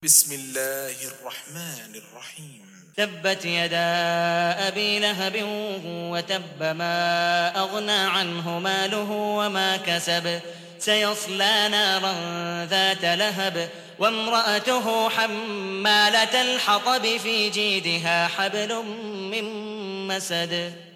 بسم الله الرحمن الرحيم. تبت يدا أبي لهب وتب ما أغنى عنه ماله وما كسب سيصلى نارا ذات لهب وامرأته حمالة الحطب في جيدها حبل من مسد